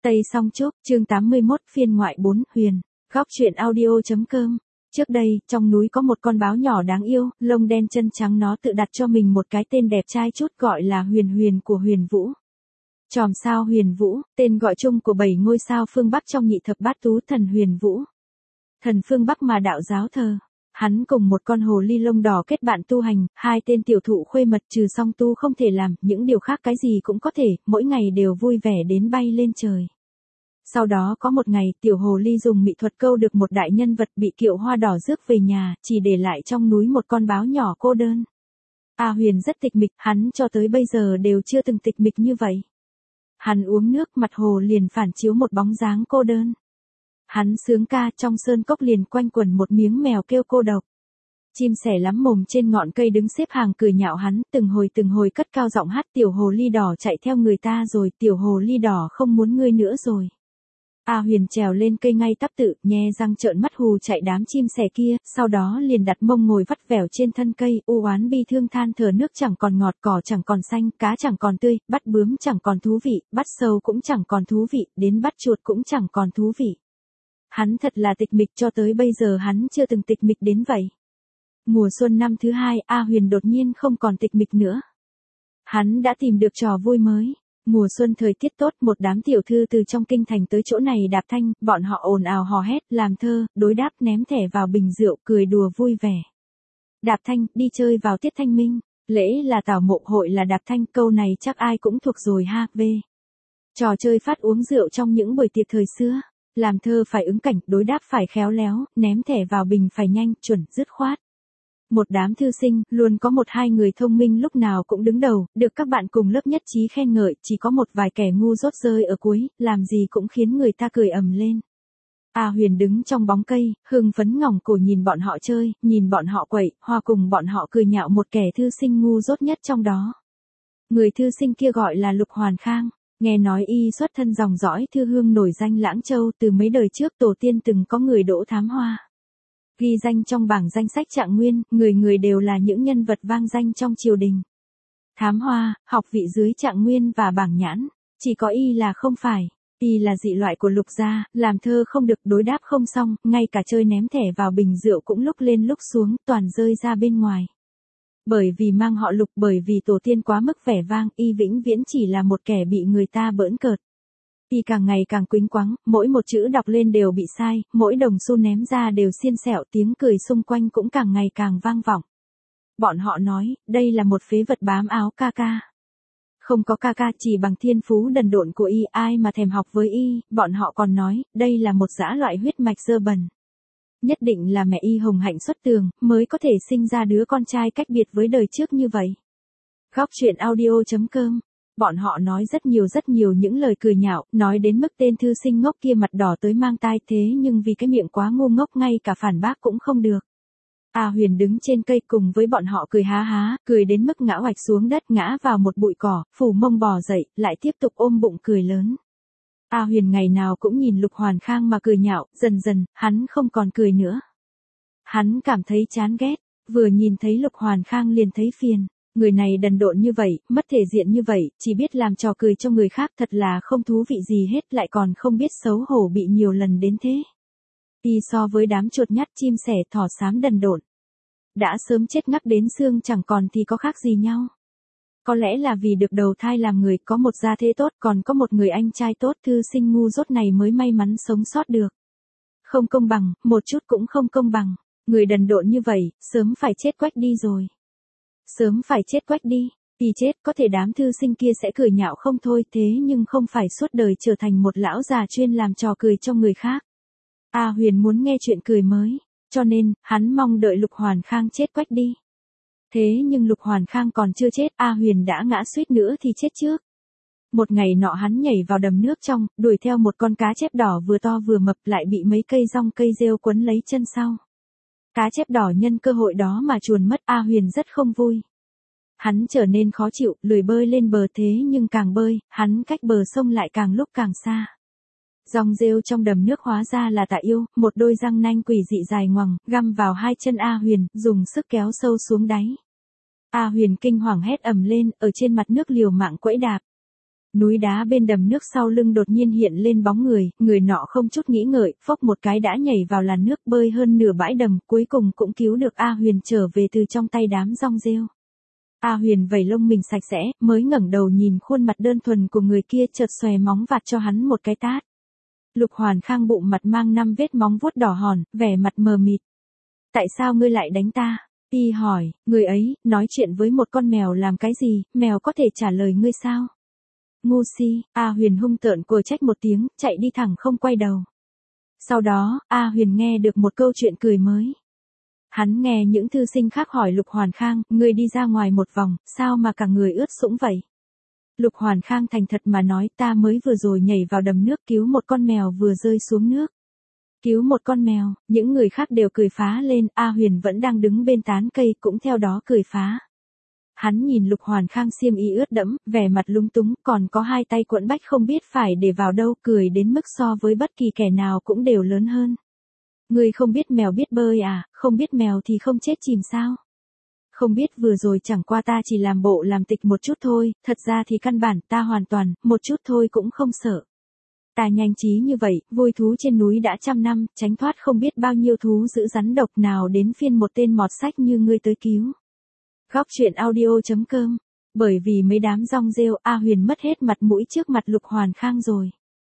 Tây Song Trúc, chương 81, phiên ngoại 4, Huyền, góc truyện audio.com. Trước đây, trong núi có một con báo nhỏ đáng yêu, lông đen chân trắng, nó tự đặt cho mình một cái tên đẹp trai chút gọi là Huyền Huyền của Huyền Vũ. Chòm sao Huyền Vũ, tên gọi chung của 7 ngôi sao phương Bắc trong nhị thập bát tú thần Huyền Vũ. Thần phương Bắc mà đạo giáo thờ. Hắn cùng một con hồ ly lông đỏ kết bạn tu hành, hai tên tiểu thụ khuê mật trừ song tu không thể làm, những điều khác cái gì cũng có thể, mỗi ngày đều vui vẻ đến bay lên trời. Sau đó có một ngày, tiểu hồ ly dùng mỹ thuật câu được một đại nhân vật bị kiệu hoa đỏ rước về nhà, chỉ để lại trong núi một con báo nhỏ cô đơn. A Huyền rất tịch mịch, hắn cho tới bây giờ đều chưa từng tịch mịch như vậy. Hắn uống nước, mặt hồ liền phản chiếu một bóng dáng cô đơn. Hắn sướng ca, trong sơn cốc liền quanh quẩn một miếng mèo kêu cô độc. Chim sẻ lắm mồm trên ngọn cây đứng xếp hàng cười nhạo hắn, từng hồi cất cao giọng hát, tiểu hồ ly đỏ chạy theo người ta rồi, tiểu hồ ly đỏ không muốn ngươi nữa rồi. A Huyền trèo lên cây ngay tắp tự, nhe răng trợn mắt hù chạy đám chim sẻ kia, sau đó liền đặt mông ngồi vắt vẻo trên thân cây, u oán bi thương than thở, nước chẳng còn ngọt, cỏ chẳng còn xanh, cá chẳng còn tươi, bắt bướm chẳng còn thú vị, bắt sâu cũng chẳng còn thú vị, đến bắt chuột cũng chẳng còn thú vị. Hắn thật là tịch mịch, cho tới bây giờ hắn chưa từng tịch mịch đến vậy. Mùa xuân năm thứ 2, A Huyền đột nhiên không còn tịch mịch nữa. Hắn đã tìm được trò vui mới. Mùa xuân thời tiết tốt, một đám tiểu thư từ trong kinh thành tới chỗ này đạp thanh, bọn họ ồn ào hò hét, làm thơ, đối đáp, ném thẻ vào bình rượu, cười đùa vui vẻ. Đạp thanh, đi chơi vào tiết thanh minh, lễ là tảo mộ, hội là đạp thanh, câu này chắc ai cũng thuộc rồi ha. Trò chơi phát uống rượu trong những buổi tiệc thời xưa. Làm thơ phải ứng cảnh, đối đáp phải khéo léo, ném thẻ vào bình phải nhanh, chuẩn, dứt khoát. Một đám thư sinh, luôn có một hai người thông minh lúc nào cũng đứng đầu, được các bạn cùng lớp nhất trí khen ngợi, chỉ có một vài kẻ ngu dốt rơi ở cuối, làm gì cũng khiến người ta cười ầm lên. A Huyền đứng trong bóng cây, hưng phấn ngỏng cổ nhìn bọn họ chơi, nhìn bọn họ quậy, hòa cùng bọn họ cười nhạo một kẻ thư sinh ngu dốt nhất trong đó. Người thư sinh kia gọi là Lục Hoàn Khang. Nghe nói y xuất thân dòng dõi thư hương nổi danh Lãng Châu, từ mấy đời trước tổ tiên từng có người đỗ Thám Hoa. Ghi danh trong bảng danh sách Trạng Nguyên, người người đều là những nhân vật vang danh trong triều đình. Thám Hoa, học vị dưới Trạng Nguyên và Bảng Nhãn, chỉ có y là không phải. Y là dị loại của Lục gia, làm thơ không được, đối đáp không xong, ngay cả chơi ném thẻ vào bình rượu cũng lúc lên lúc xuống, toàn rơi ra bên ngoài. Bởi vì mang họ Lục, bởi vì tổ tiên quá mức vẻ vang, y vĩnh viễn chỉ là một kẻ bị người ta bỡn cợt. Y càng ngày càng quĩnh quáng, mỗi một chữ đọc lên đều bị sai, mỗi đồng xu ném ra đều xiên xẹo, tiếng cười xung quanh cũng càng ngày càng vang vọng. Bọn họ nói, đây là một phế vật bám áo ca ca. Không có ca ca, chỉ bằng thiên phú đần độn của y, ai mà thèm học với y, bọn họ còn nói, đây là một dã loại huyết mạch dơ bẩn. Nhất định là mẹ y hồng hạnh xuất tường, mới có thể sinh ra đứa con trai cách biệt với đời trước như vậy. Góc truyện audio.com. Bọn họ nói rất nhiều những lời cười nhạo, nói đến mức tên thư sinh ngốc kia mặt đỏ tới mang tai, thế nhưng vì cái miệng quá ngu ngốc ngay cả phản bác cũng không được. A Huyền đứng trên cây cùng với bọn họ cười há há, cười đến mức ngã oạch xuống đất, ngã vào một bụi cỏ, phủ mông bò dậy, lại tiếp tục ôm bụng cười lớn. A Huyền ngày nào cũng nhìn Lục Hoàn Khang mà cười nhạo, dần dần, hắn không còn cười nữa. Hắn cảm thấy chán ghét, vừa nhìn thấy Lục Hoàn Khang liền thấy phiền. Người này đần độn như vậy, mất thể diện như vậy, chỉ biết làm trò cười cho người khác, thật là không thú vị gì hết, lại còn không biết xấu hổ bị nhiều lần đến thế. Y so với đám chuột nhắt chim sẻ thỏ xám đần độn, đã sớm chết ngắc đến xương chẳng còn thì có khác gì nhau. Có lẽ là vì được đầu thai làm người, có một gia thế tốt, còn có một người anh trai tốt, thư sinh ngu dốt này mới may mắn sống sót được. Không công bằng, một chút cũng không công bằng. Người đần độn như vậy, sớm phải chết quách đi rồi. Sớm phải chết quách đi. Y chết, có thể đám thư sinh kia sẽ cười nhạo không thôi, thế nhưng không phải suốt đời trở thành một lão già chuyên làm trò cười cho người khác. A Huyền muốn nghe chuyện cười mới, cho nên, hắn mong đợi Lục Hoàn Khang chết quách đi. Thế nhưng Lục Hoàn Khang còn chưa chết, A Huyền đã ngã suýt nữa thì chết trước. Một ngày nọ hắn nhảy vào đầm nước trong, đuổi theo một con cá chép đỏ vừa to vừa mập, lại bị mấy cây rong cây rêu quấn lấy chân sau. Cá chép đỏ nhân cơ hội đó mà chuồn mất, A Huyền rất không vui. Hắn trở nên khó chịu, lười bơi lên bờ, thế nhưng càng bơi, hắn cách bờ sông lại càng lúc càng xa. Rong rêu trong đầm nước hóa ra là Tạ Yêu, một đôi răng nanh quỷ dị dài ngoằng, găm vào hai chân A Huyền, dùng sức kéo sâu xuống đáy. A Huyền kinh hoàng hét ầm lên, ở trên mặt nước liều mạng quẫy đạp. Núi đá bên đầm nước sau lưng đột nhiên hiện lên bóng người, người nọ không chút nghĩ ngợi, phốc một cái đã nhảy vào làn nước bơi hơn nửa bãi đầm, cuối cùng cũng cứu được A Huyền trở về từ trong tay đám rong rêu. A Huyền vẩy lông mình sạch sẽ, mới ngẩng đầu nhìn khuôn mặt đơn thuần của người kia, chợt xòe móng vạt cho hắn một cái tát. Lục Hoàn Khang bụng mặt mang 5 vết móng vuốt đỏ hòn, vẻ mặt mờ mịt. Tại sao ngươi lại đánh ta? Y hỏi, người ấy, nói chuyện với một con mèo làm cái gì, mèo có thể trả lời ngươi sao? Ngu si, A Huyền hung tợn cồ trách một tiếng, chạy đi thẳng không quay đầu. Sau đó, A Huyền nghe được một câu chuyện cười mới. Hắn nghe những thư sinh khác hỏi Lục Hoàn Khang, ngươi đi ra ngoài một vòng, sao mà cả người ướt sũng vậy? Lục Hoàn Khang thành thật mà nói, ta mới vừa rồi nhảy vào đầm nước cứu một con mèo vừa rơi xuống nước. Cứu một con mèo, những người khác đều cười phá lên, A Huyền vẫn đang đứng bên tán cây cũng theo đó cười phá. Hắn nhìn Lục Hoàn Khang xiêm y ướt đẫm, vẻ mặt lúng túng, còn có hai tay cuộn bách không biết phải để vào đâu, cười đến mức so với bất kỳ kẻ nào cũng đều lớn hơn. Ngươi không biết mèo biết bơi à, không biết mèo thì không chết chìm sao? Không biết vừa rồi chẳng qua ta chỉ làm bộ làm tịch một chút thôi, thật ra thì căn bản ta hoàn toàn, một chút thôi cũng không sợ. Ta nhanh trí như vậy, vui thú trên núi đã 100 năm, tránh thoát không biết bao nhiêu thú dữ rắn độc nào đến phiên một tên mọt sách như ngươi tới cứu. Góc truyện audio.com. Bởi vì mấy đám rong rêu, A Huyền mất hết mặt mũi trước mặt Lục Hoàn Khang rồi.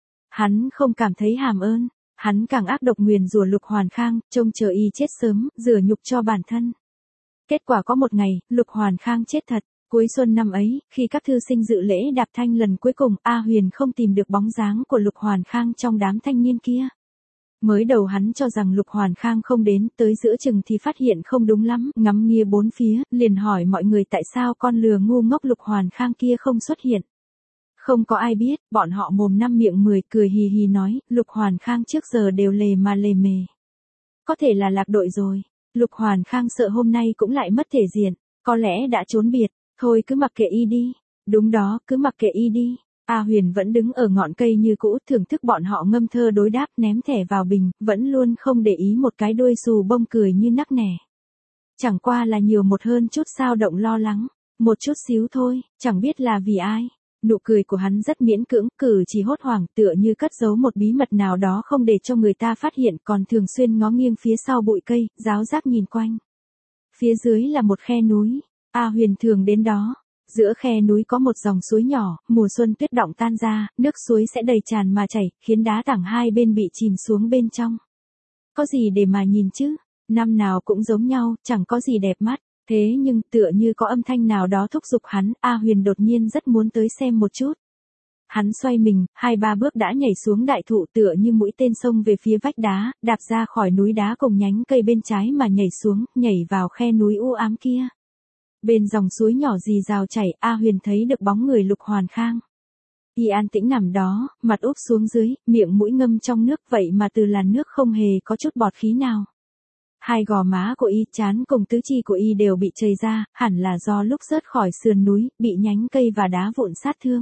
Hắn không cảm thấy hàm ơn, hắn càng ác độc nguyền rủa Lục Hoàn Khang, trông chờ y chết sớm, rửa nhục cho bản thân. Kết quả có một ngày, Lục Hoàn Khang chết thật. Cuối xuân năm ấy, khi các thư sinh dự lễ đạp thanh lần cuối cùng, A Huyền không tìm được bóng dáng của Lục Hoàn Khang trong đám thanh niên kia. Mới đầu hắn cho rằng Lục Hoàn Khang không đến, tới giữa chừng thì phát hiện không đúng lắm, ngắm nghía bốn phía, liền hỏi mọi người tại sao con lừa ngu ngốc Lục Hoàn Khang kia không xuất hiện. Không có ai biết, bọn họ mồm năm miệng 10 cười hì hì nói, Lục Hoàn Khang trước giờ đều lề mà lề mề. Có thể là lạc đội rồi, Lục Hoàn Khang sợ hôm nay cũng lại mất thể diện, có lẽ đã trốn biệt, thôi cứ mặc kệ y đi. Đúng đó, cứ mặc kệ y đi. A Huyền vẫn đứng ở ngọn cây như cũ, thưởng thức bọn họ ngâm thơ đối đáp, ném thẻ vào bình, vẫn luôn không để ý một cái đuôi xù bông cười như nắc nẻ. Chẳng qua là nhiều một hơn chút sao động lo lắng, một chút xíu thôi, chẳng biết là vì ai. Nụ cười của hắn rất miễn cưỡng, cử chỉ hốt hoảng tựa như cất giấu một bí mật nào đó không để cho người ta phát hiện, còn thường xuyên ngó nghiêng phía sau bụi cây, giáo giác nhìn quanh. Phía dưới là một khe núi, A Huyền thường đến đó. Giữa khe núi có một dòng suối nhỏ, mùa xuân tuyết đọng tan ra, nước suối sẽ đầy tràn mà chảy, khiến đá tảng hai bên bị chìm xuống bên trong. Có gì để mà nhìn chứ, năm nào cũng giống nhau, chẳng có gì đẹp mắt. Thế nhưng tựa như có âm thanh nào đó thúc giục hắn, A Huyền đột nhiên rất muốn tới xem một chút. Hắn xoay mình, 2-3 bước đã nhảy xuống đại thụ tựa như mũi tên xông về phía vách đá, đạp ra khỏi núi đá cùng nhánh cây bên trái mà nhảy xuống, nhảy vào khe núi u ám kia. Bên dòng suối nhỏ rì rào chảy, A Huyền thấy được bóng người Lục Hoàn Khang. Y an tĩnh nằm đó, mặt úp xuống dưới, miệng mũi ngâm trong nước, vậy mà từ làn nước không hề có chút bọt khí nào. Hai gò má của y, trán cùng tứ chi của y đều bị chảy ra, hẳn là do lúc rớt khỏi sườn núi, bị nhánh cây và đá vụn sát thương.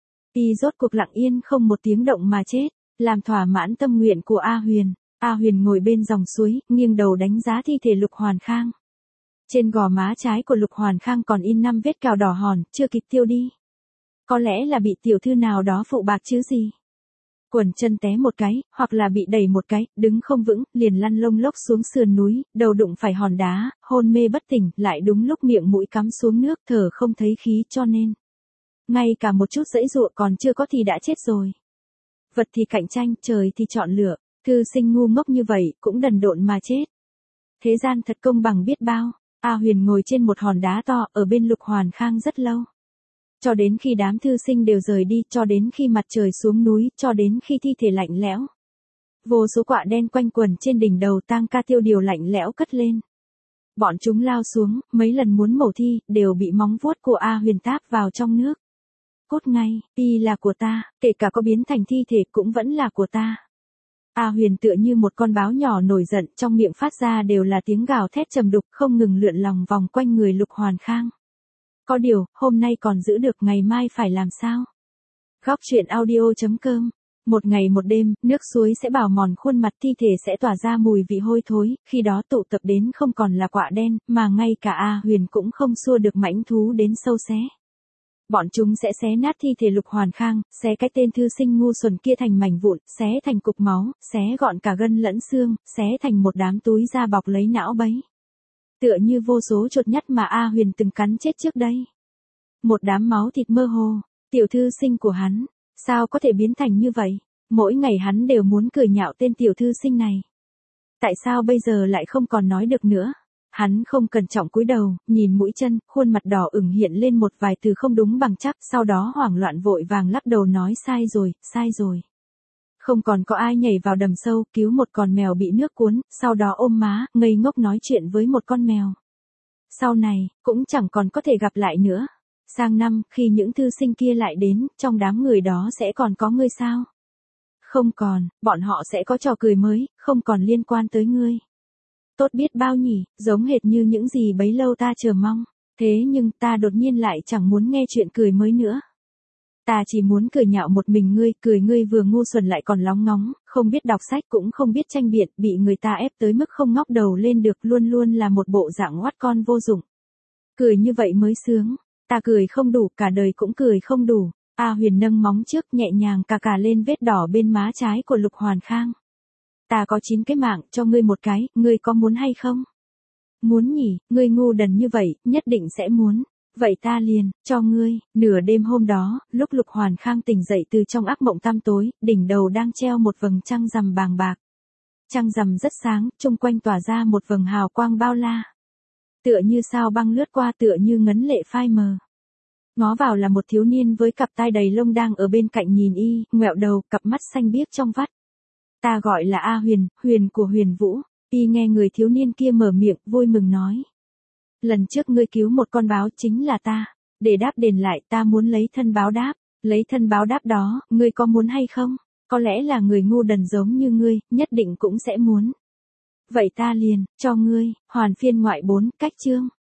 Y rốt cuộc lặng yên không một tiếng động mà chết, làm thỏa mãn tâm nguyện của A Huyền. A Huyền ngồi bên dòng suối, nghiêng đầu đánh giá thi thể Lục Hoàn Khang. Trên gò má trái của Lục Hoàn Khang còn in 5 vết cào đỏ hòn, chưa kịp tiêu đi. Có lẽ là bị tiểu thư nào đó phụ bạc chứ gì. Quần chân té một cái, hoặc là bị đẩy một cái, đứng không vững, liền lăn lông lốc xuống sườn núi, đầu đụng phải hòn đá, hôn mê bất tỉnh, lại đúng lúc miệng mũi cắm xuống nước, thở không thấy khí cho nên. Ngay cả một chút giãy giụa còn chưa có thì đã chết rồi. Vật thì cạnh tranh, trời thì chọn lựa, thư sinh ngu ngốc như vậy, cũng đần độn mà chết. Thế gian thật công bằng biết bao. A Huyền ngồi trên một hòn đá to, ở bên Lục Hoàn Khang rất lâu. Cho đến khi đám thư sinh đều rời đi, cho đến khi mặt trời xuống núi, cho đến khi thi thể lạnh lẽo. Vô số quạ đen quanh quẩn trên đỉnh đầu tang ca tiêu điều lạnh lẽo cất lên. Bọn chúng lao xuống, mấy lần muốn mổ thi, đều bị móng vuốt của A Huyền táp vào trong nước. Cút ngay, y là của ta, kể cả có biến thành thi thể cũng vẫn là của ta. A Huyền tựa như một con báo nhỏ nổi giận, trong miệng phát ra đều là tiếng gào thét trầm đục, không ngừng lượn lòng vòng quanh người Lục Hoàn Khang. Có điều, hôm nay còn giữ được, ngày mai phải làm sao? Góc truyện audio.com. Một ngày một đêm, nước suối sẽ bào mòn khuôn mặt, thi thể sẽ tỏa ra mùi vị hôi thối, khi đó tụ tập đến không còn là quạ đen, mà ngay cả A Huyền cũng không xua được mãnh thú đến sâu xé. Bọn chúng sẽ xé nát thi thể Lục Hoàn Khang, xé cái tên thư sinh ngu xuẩn kia thành mảnh vụn, xé thành cục máu, xé gọn cả gân lẫn xương, xé thành một đám túi da bọc lấy não bấy. Tựa như vô số chuột nhắt mà A Huyền từng cắn chết trước đây. Một đám máu thịt mơ hồ, tiểu thư sinh của hắn, sao có thể biến thành như vậy? Mỗi ngày hắn đều muốn cười nhạo tên tiểu thư sinh này. Tại sao bây giờ lại không còn nói được nữa? Hắn không cẩn trọng cúi đầu, nhìn mũi chân, khuôn mặt đỏ ửng hiện lên một vài từ không đúng bằng chắc, sau đó hoảng loạn vội vàng lắc đầu nói sai rồi, sai rồi. Không còn có ai nhảy vào đầm sâu, cứu một con mèo bị nước cuốn, sau đó ôm má, ngây ngốc nói chuyện với một con mèo. Sau này, cũng chẳng còn có thể gặp lại nữa. Sang năm, khi những thư sinh kia lại đến, trong đám người đó sẽ còn có ngươi sao? Không còn, bọn họ sẽ có trò cười mới, không còn liên quan tới ngươi. Tốt biết bao nhỉ, giống hệt như những gì bấy lâu ta chờ mong. Thế nhưng ta đột nhiên lại chẳng muốn nghe chuyện cười mới nữa. Ta chỉ muốn cười nhạo một mình ngươi, cười ngươi vừa ngu xuẩn lại còn lóng ngóng, không biết đọc sách cũng không biết tranh biện, bị người ta ép tới mức không ngóc đầu lên được, luôn luôn là một bộ dạng oát con vô dụng. Cười như vậy mới sướng, ta cười không đủ, cả đời cũng cười không đủ. A Huyền nâng móng trước nhẹ nhàng cà lên vết đỏ bên má trái của Lục Hoàn Khang. Ta có 9 cái mạng, cho ngươi một cái, ngươi có muốn hay không? Muốn nhỉ, ngươi ngu đần như vậy, nhất định sẽ muốn. Vậy ta liền, cho ngươi. Nửa đêm hôm đó, lúc Lục Hoàn Khang tỉnh dậy từ trong ác mộng tăm tối, đỉnh đầu đang treo một vầng trăng rằm bàng bạc. Trăng rằm rất sáng, chung quanh tỏa ra một vầng hào quang bao la. Tựa như sao băng lướt qua, tựa như ngấn lệ phai mờ. Ngó vào là một thiếu niên với cặp tai đầy lông đang ở bên cạnh nhìn y, ngoẹo đầu, cặp mắt xanh biếc trong vắt. Ta gọi là A Huyền, Huyền của Huyền Vũ. Y nghe người thiếu niên kia mở miệng, vui mừng nói. Lần trước ngươi cứu một con báo chính là ta. Để đáp đền lại, ta muốn lấy thân báo đáp. Lấy thân báo đáp đó, ngươi có muốn hay không? Có lẽ là người ngu đần giống như ngươi, nhất định cũng sẽ muốn. Vậy ta liền, cho ngươi, hoàn phiên ngoại 4, cách chương.